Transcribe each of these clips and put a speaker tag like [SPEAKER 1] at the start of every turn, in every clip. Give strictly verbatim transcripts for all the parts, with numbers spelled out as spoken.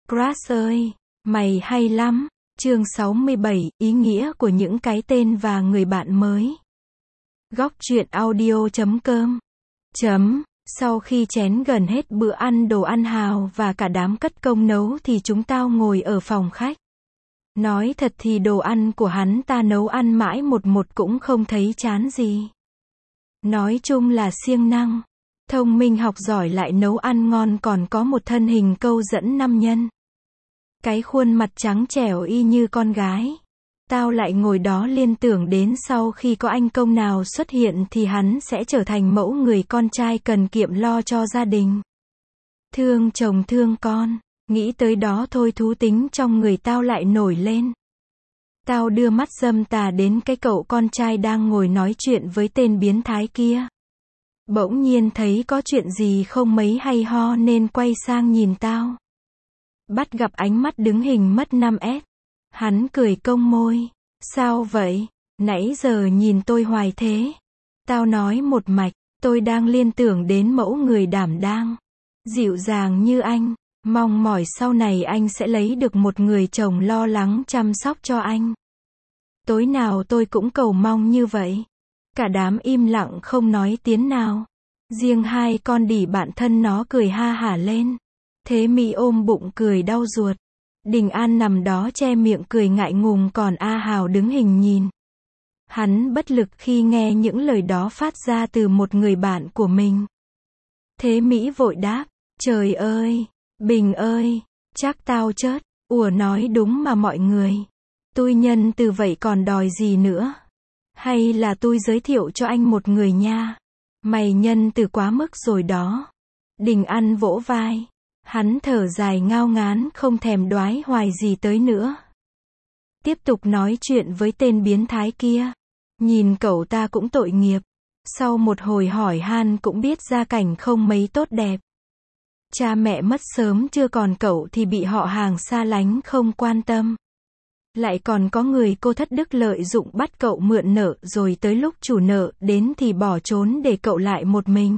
[SPEAKER 1] Crush ơi, mày hay lắm. Chương sáu mươi bảy, ý nghĩa của những cái tên và người bạn mới. Góc truyện audio chấm com. Chấm. Sau khi chén gần hết bữa ăn đồ ăn Hào và cả đám cất công nấu thì chúng tao ngồi ở phòng khách. Nói thật thì đồ ăn của hắn ta nấu ăn mãi một một cũng không thấy chán gì. Nói chung là siêng năng, thông minh học giỏi lại nấu ăn ngon, còn có một thân hình câu dẫn nam nhân. Cái khuôn mặt trắng trẻo y như con gái. Tao lại ngồi đó liên tưởng đến sau khi có anh công nào xuất hiện thì hắn sẽ trở thành mẫu người con trai cần kiệm lo cho gia đình. Thương chồng thương con, nghĩ tới đó thôi thú tính trong người tao lại nổi lên. Tao đưa mắt dâm tà đến cái cậu con trai đang ngồi nói chuyện với tên biến thái kia. Bỗng nhiên thấy có chuyện gì không mấy hay ho nên quay sang nhìn tao. Bắt gặp ánh mắt đứng hình mất năm ét. Hắn cười cong môi. Sao vậy? Nãy giờ nhìn tôi hoài thế. Tao nói một mạch, tôi đang liên tưởng đến mẫu người đảm đang, dịu dàng như anh. Mong mỏi sau này anh sẽ lấy được một người chồng lo lắng chăm sóc cho anh. Tối nào tôi cũng cầu mong như vậy. Cả đám im lặng không nói tiếng nào. Riêng hai con đỉ bạn thân nó cười ha hả lên. Thế Mỹ ôm bụng cười đau ruột. Đình An nằm đó che miệng cười ngại ngùng, còn A Hào đứng hình nhìn. Hắn bất lực khi nghe những lời đó phát ra từ một người bạn của mình. Thế Mỹ vội đáp, trời ơi, Bình ơi, chắc tao chớt, ủa nói đúng mà mọi người. Tôi nhân từ vậy còn đòi gì nữa? Hay là tôi giới thiệu cho anh một người nha? Mày nhân từ quá mức rồi đó. Đình An vỗ vai. Hắn thở dài ngao ngán không thèm đoái hoài gì tới nữa. Tiếp tục nói chuyện với tên biến thái kia. Nhìn cậu ta cũng tội nghiệp. Sau một hồi hỏi han cũng biết gia cảnh không mấy tốt đẹp. Cha mẹ mất sớm chưa, còn cậu thì bị họ hàng xa lánh không quan tâm. Lại còn có người cô thất đức lợi dụng bắt cậu mượn nợ, rồi tới lúc chủ nợ đến thì bỏ trốn để cậu lại một mình.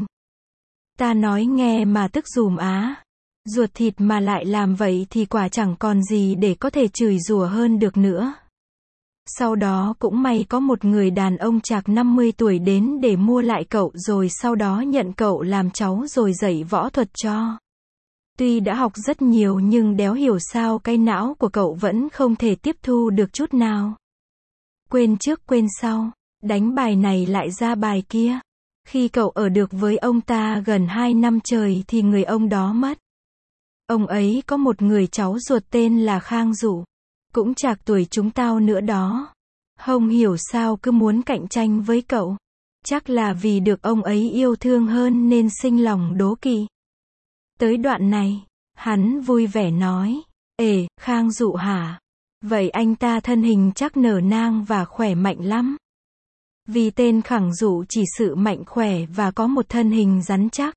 [SPEAKER 1] Ta nói nghe mà tức dùm á. Ruột thịt mà lại làm vậy thì quả chẳng còn gì để có thể chửi rủa hơn được nữa. Sau đó cũng may có một người đàn ông chạc năm mươi tuổi đến để mua lại cậu, rồi sau đó nhận cậu làm cháu rồi dạy võ thuật cho. Tuy đã học rất nhiều nhưng đéo hiểu sao cái não của cậu vẫn không thể tiếp thu được chút nào. Quên trước quên sau, đánh bài này lại ra bài kia. Khi cậu ở được với ông ta gần hai năm trời thì người ông đó mất. Ông ấy có một người cháu ruột tên là Khang Dụ. Cũng chạc tuổi chúng tao nữa đó. Không hiểu sao cứ muốn cạnh tranh với cậu. Chắc là vì được ông ấy yêu thương hơn nên sinh lòng đố kỵ. Tới đoạn này, hắn vui vẻ nói. Ê, Khang Dụ hả? Vậy anh ta thân hình chắc nở nang và khỏe mạnh lắm. Vì tên Khang Dụ chỉ sự mạnh khỏe và có một thân hình rắn chắc.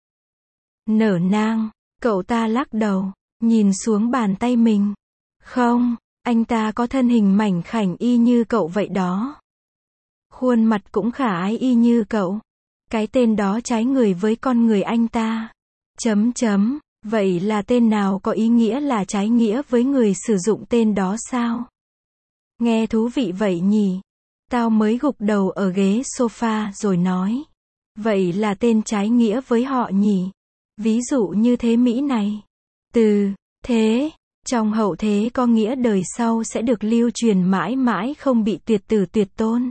[SPEAKER 1] Nở nang. Cậu ta lắc đầu, nhìn xuống bàn tay mình. Không, anh ta có thân hình mảnh khảnh y như cậu vậy đó. Khuôn mặt cũng khả ái y như cậu. Cái tên đó trái người với con người anh ta. Chấm chấm, vậy là tên nào có ý nghĩa là trái nghĩa với người sử dụng tên đó sao? Nghe thú vị vậy nhỉ? Tao mới gục đầu ở ghế sofa rồi nói. Vậy là tên trái nghĩa với họ nhỉ? Ví dụ như thế Mỹ này. Từ thế, trong hậu thế có nghĩa đời sau sẽ được lưu truyền mãi mãi không bị tuyệt tử tuyệt tôn.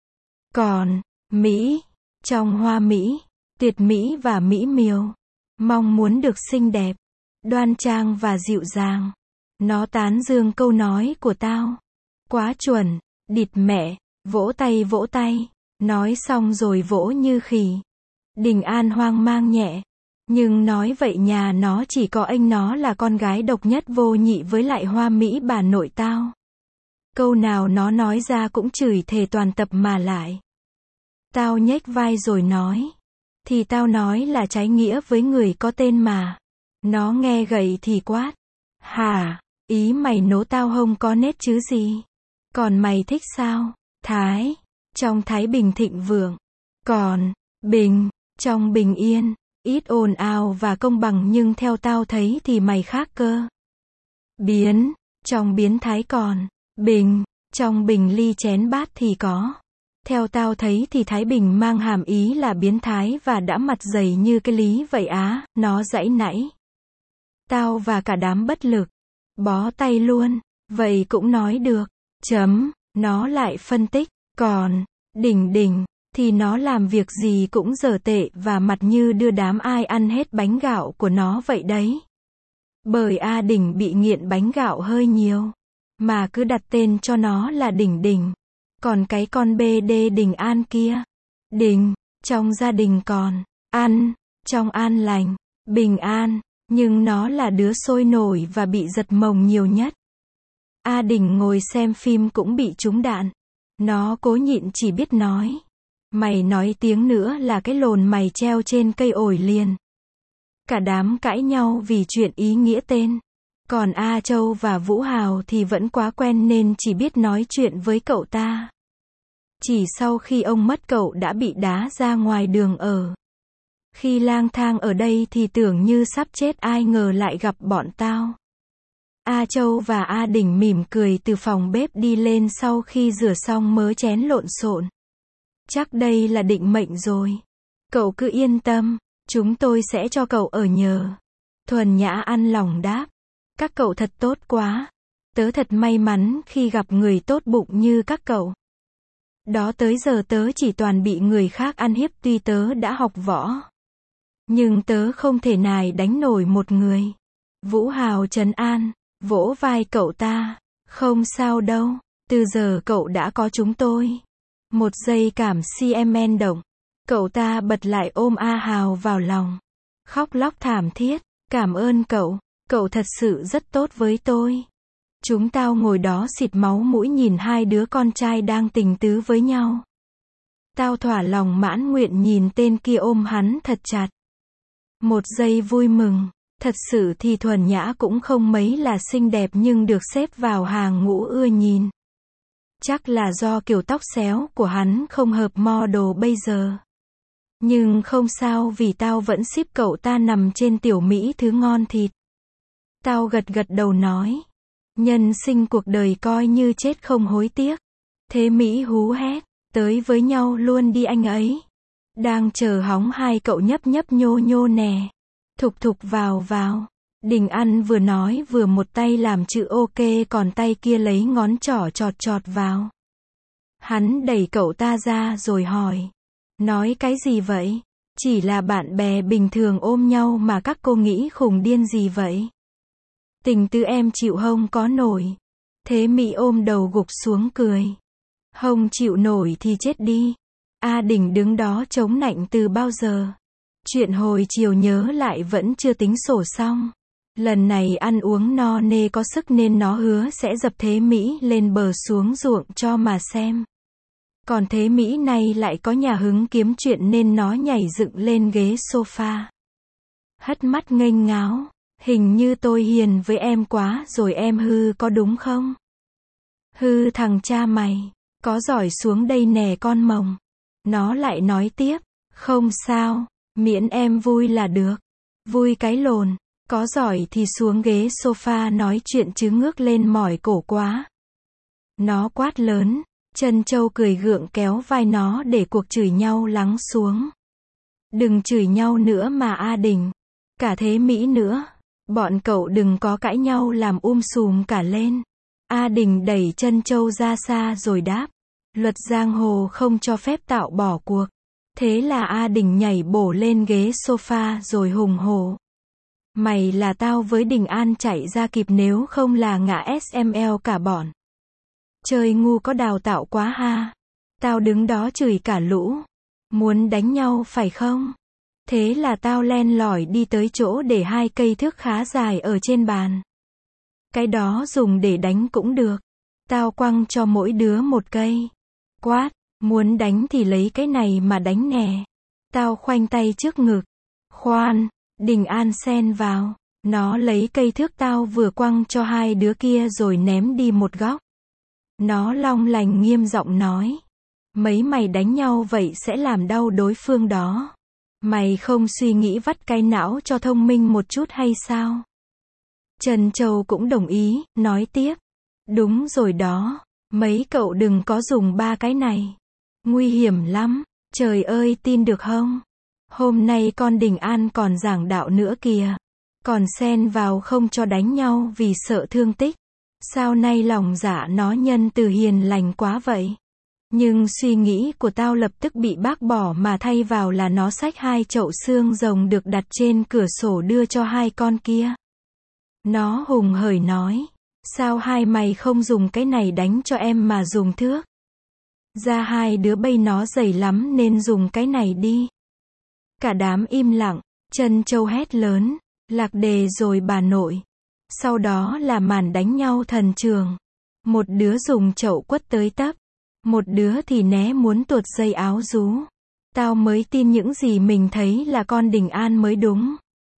[SPEAKER 1] Còn, Mỹ, trong hoa Mỹ, tuyệt mỹ và mỹ miều. Mong muốn được xinh đẹp, đoan trang và dịu dàng. Nó tán dương câu nói của tao. Quá chuẩn, địt mẹ, vỗ tay vỗ tay. Nói xong rồi vỗ như khỉ. Đình An hoang mang nhẹ. Nhưng nói vậy nhà nó chỉ có anh nó là con gái độc nhất vô nhị với lại hoa Mỹ bà nội tao. Câu nào nó nói ra cũng chửi thề toàn tập mà lại. Tao nhếch vai rồi nói. Thì tao nói là trái nghĩa với người có tên mà. Nó nghe gầy thì quát. Hả, ý mày nố tao không có nết chứ gì. Còn mày thích sao? Thái, trong Thái Bình thịnh vượng. Còn, Bình, trong bình yên. Ít ồn ào và công bằng, nhưng theo tao thấy thì mày khác cơ. biến, trong biến thái còn, bình, trong bình ly chén bát thì có. Theo tao thấy thì Thái Bình mang hàm ý là biến thái và đã mặt dày như cái lý vậy á, nó giãy nảy. Tao và cả đám bất lực. Bó tay luôn, vậy cũng nói được. Chấm, nó lại phân tích, còn, đỉnh đỉnh, thì nó làm việc gì cũng dở tệ và mặt như đưa đám ai ăn hết bánh gạo của nó vậy đấy. Bởi A Đỉnh bị nghiện bánh gạo hơi nhiều, mà cứ đặt tên cho nó là Đỉnh Đỉnh. Còn cái con bê đê Đình An kia, Đình, trong gia đình còn, ăn, trong an lành, bình an, nhưng nó là đứa sôi nổi và bị giật mồng nhiều nhất. A Đỉnh ngồi xem phim cũng bị trúng đạn. Nó cố nhịn chỉ biết nói. Mày nói tiếng nữa là cái lồn mày treo trên cây ổi liền. Cả đám cãi nhau vì chuyện ý nghĩa tên. Còn A Châu và Vũ Hào thì vẫn quá quen nên chỉ biết nói chuyện với cậu ta. Chỉ sau khi ông mất cậu đã bị đá ra ngoài đường ở. Khi lang thang ở đây thì tưởng như sắp chết, ai ngờ lại gặp bọn tao. A Châu và A Đỉnh mỉm cười từ phòng bếp đi lên sau khi rửa xong mớ chén lộn xộn. Chắc đây là định mệnh rồi. Cậu cứ yên tâm, chúng tôi sẽ cho cậu ở nhờ. Thuần Nhã ăn lòng đáp. Các cậu thật tốt quá. Tớ thật may mắn khi gặp người tốt bụng như các cậu. Đó tới giờ tớ chỉ toàn bị người khác ăn hiếp tuy tớ đã học võ. Nhưng tớ không thể nài đánh nổi một người. Vũ Hào trấn an, vỗ vai cậu ta. Không sao đâu, từ giờ cậu đã có chúng tôi. Một giây cảm xê em động. Cậu ta bật lại ôm A Hào vào lòng. Khóc lóc thảm thiết. Cảm ơn cậu, cậu thật sự rất tốt với tôi. Chúng tao ngồi đó xịt máu mũi nhìn hai đứa con trai đang tình tứ với nhau. Tao thỏa lòng mãn nguyện nhìn tên kia ôm hắn thật chặt. Một giây vui mừng. Thật sự thì Thuần Nhã cũng không mấy là xinh đẹp nhưng được xếp vào hàng ngũ ưa nhìn. Chắc là do kiểu tóc xéo của hắn không hợp model bây giờ. Nhưng không sao vì tao vẫn ship cậu ta nằm trên tiểu mỹ thứ ngon thịt. Tao gật gật đầu nói. Nhân sinh cuộc đời coi như chết không hối tiếc. Thế Mỹ hú hét. Tới với nhau luôn đi anh ấy. Đang chờ hóng hai cậu nhấp nhấp nhô nhô nè. Thục thục vào vào. Đình An vừa nói vừa một tay làm chữ ok còn tay kia lấy ngón trỏ chọt chọt vào. Hắn đẩy cậu ta ra rồi hỏi. Nói cái gì vậy? Chỉ là bạn bè bình thường ôm nhau mà các cô nghĩ khùng điên gì vậy? Tình tứ em chịu hông có nổi. Thế Mỹ ôm đầu gục xuống cười. Hông chịu nổi thì chết đi. A Đỉnh đứng đó chống nạnh từ bao giờ. Chuyện hồi chiều nhớ lại vẫn chưa tính sổ xong. Lần này ăn uống no nê có sức nên nó hứa sẽ dập Thế Mỹ lên bờ xuống ruộng cho mà xem. Còn Thế Mỹ này lại có nhà hứng kiếm chuyện nên nó nhảy dựng lên ghế sofa. Hất mắt nghênh ngáo. Hình như tôi hiền với em quá rồi em hư có đúng không? Hư thằng cha mày. Có giỏi xuống đây nè con mồng. Nó lại nói tiếp. Không sao. Miễn em vui là được. Vui cái lồn. Có giỏi thì xuống ghế sofa nói chuyện chứ ngước lên mỏi cổ quá. Nó quát lớn. Trân Châu cười gượng kéo vai nó để cuộc chửi nhau lắng xuống. Đừng chửi nhau nữa mà A Đình. Cả Thế Mỹ nữa. Bọn cậu đừng có cãi nhau làm um sùm cả lên. A Đình đẩy Trân Châu ra xa rồi đáp. Luật giang hồ không cho phép tạo bỏ cuộc. Thế là A Đình nhảy bổ lên ghế sofa rồi hùng hổ. Mày là tao với Đình An chạy ra kịp nếu không là ngã ét em lờ cả bọn. Chơi ngu có đào tạo quá ha. Tao đứng đó chửi cả lũ. Muốn đánh nhau phải không? Thế là tao len lỏi đi tới chỗ để hai cây thước khá dài ở trên bàn. Cái đó dùng để đánh cũng được. Tao quăng cho mỗi đứa một cây. Quát, muốn đánh thì lấy cái này mà đánh nè. Tao khoanh tay trước ngực. Khoan, Đình An xen vào. Nó lấy cây thước tao vừa quăng cho hai đứa kia rồi ném đi một góc. Nó long lành nghiêm giọng nói. Mấy mày đánh nhau vậy sẽ làm đau đối phương đó. Mày không suy nghĩ vắt cái não cho thông minh một chút hay sao? Trân Châu cũng đồng ý, nói tiếp. Đúng rồi đó, mấy cậu đừng có dùng ba cái này. Nguy hiểm lắm, trời ơi tin được không? Hôm nay con Đình An còn giảng đạo nữa kìa. Còn xen vào không cho đánh nhau vì sợ thương tích. Sao nay lòng dạ nó nhân từ hiền lành quá vậy? Nhưng suy nghĩ của tao lập tức bị bác bỏ mà thay vào là nó xách hai chậu xương rồng được đặt trên cửa sổ đưa cho hai con kia. Nó hùng hởi nói, sao hai mày không dùng cái này đánh cho em mà dùng thước? Ra hai đứa bây nó dày lắm nên dùng cái này đi. Cả đám im lặng, Trân Châu hét lớn, lạc đề rồi bà nội. Sau đó là màn đánh nhau thần trường. Một đứa dùng chậu quất tới tấp. Một đứa thì né muốn tuột dây áo rú. Tao mới tin những gì mình thấy là con Đình An mới đúng.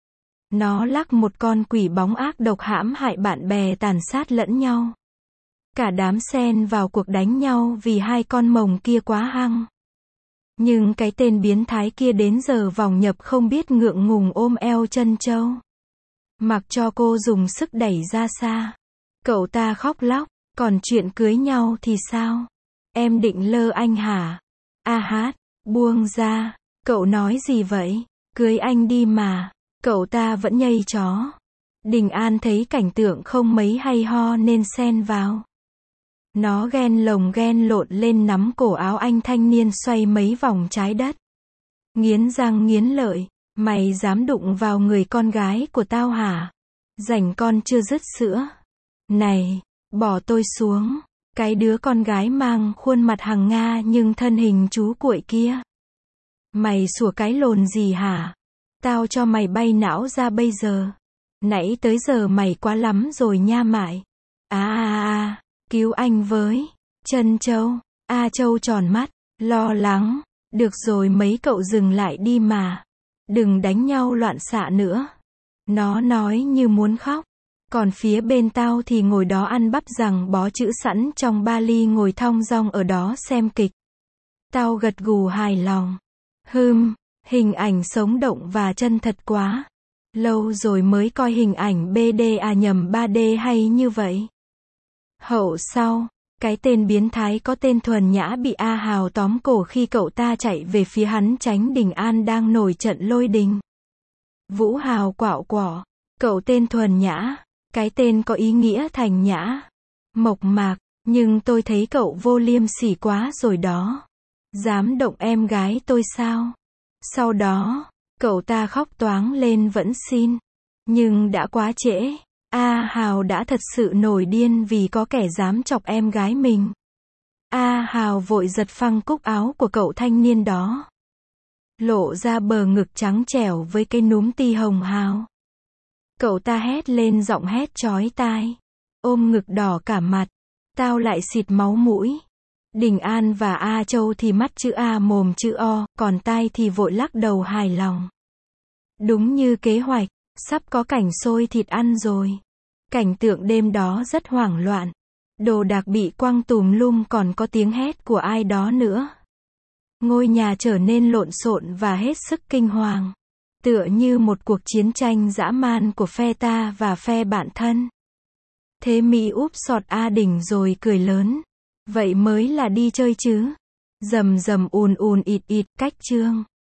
[SPEAKER 1] Nó lắc một con quỷ bóng ác độc hãm hại bạn bè tàn sát lẫn nhau. Cả đám xen vào cuộc đánh nhau vì hai con mồng kia quá hăng. Nhưng cái tên biến thái kia đến giờ vòng nhập không biết ngượng ngùng ôm eo Trân Châu. Mặc cho cô dùng sức đẩy ra xa. Cậu ta khóc lóc, còn chuyện cưới nhau thì sao? Em định lơ anh hả? A hát, buông ra, cậu nói gì vậy? Cưới anh đi mà. Cậu ta vẫn nhây chó. Đình An thấy cảnh tượng không mấy hay ho nên xen vào. Nó ghen lồng ghen lộn lên nắm cổ áo anh thanh niên xoay mấy vòng trái đất. Nghiến răng nghiến lợi, mày dám đụng vào người con gái của tao hả? Rảnh con chưa dứt sữa. Này, bỏ tôi xuống. Cái đứa con gái mang khuôn mặt hằng Nga nhưng thân hình chú cuội kia. Mày sủa cái lồn gì hả? Tao cho mày bay não ra bây giờ. Nãy tới giờ mày quá lắm rồi nha mại. À à à, cứu anh với. Trân Châu. A Châu tròn mắt, lo lắng. Được rồi mấy cậu dừng lại đi mà. Đừng đánh nhau loạn xạ nữa. Nó nói như muốn khóc. Còn phía bên tao thì ngồi đó ăn bắp rằng bó chữ sẵn trong ba ly ngồi thong dong ở đó xem kịch. Tao gật gù hài lòng. Hừm, hình ảnh sống động và chân thật quá. Lâu rồi mới coi hình ảnh bê đê à nhầm ba đê hay như vậy. Hậu sau, cái tên biến thái có tên Thuần Nhã bị A Hào tóm cổ khi cậu ta chạy về phía hắn tránh Đình An đang nổi trận lôi đình. Vũ Hào quạo quọ, cậu tên Thuần Nhã. Cái tên có ý nghĩa thành nhã, mộc mạc, nhưng tôi thấy cậu vô liêm sỉ quá rồi đó. Dám động em gái tôi sao? Sau đó, cậu ta khóc toáng lên vẫn xin. Nhưng đã quá trễ. A Hào đã thật sự nổi điên vì có kẻ dám chọc em gái mình. A Hào vội giật phăng cúc áo của cậu thanh niên đó. Lộ ra bờ ngực trắng trẻo với cái núm ti hồng hào. Cậu ta hét lên giọng hét chói tai. Ôm ngực đỏ cả mặt. Tao lại xịt máu mũi. Đình An và A Châu thì mắt chữ A mồm chữ O, còn tai thì vội lắc đầu hài lòng. Đúng như kế hoạch, sắp có cảnh xôi thịt ăn rồi. Cảnh tượng đêm đó rất hoảng loạn. Đồ đạc bị quăng tùm lum còn có tiếng hét của ai đó nữa. Ngôi nhà trở nên lộn xộn và hết sức kinh hoàng. Tựa như một cuộc chiến tranh dã man của phe ta và phe bạn thân. Thế Mỹ úp sọt A Đình rồi cười lớn. Vậy mới là đi chơi chứ. Rầm rầm ùn ùn ịt ịt cách chương.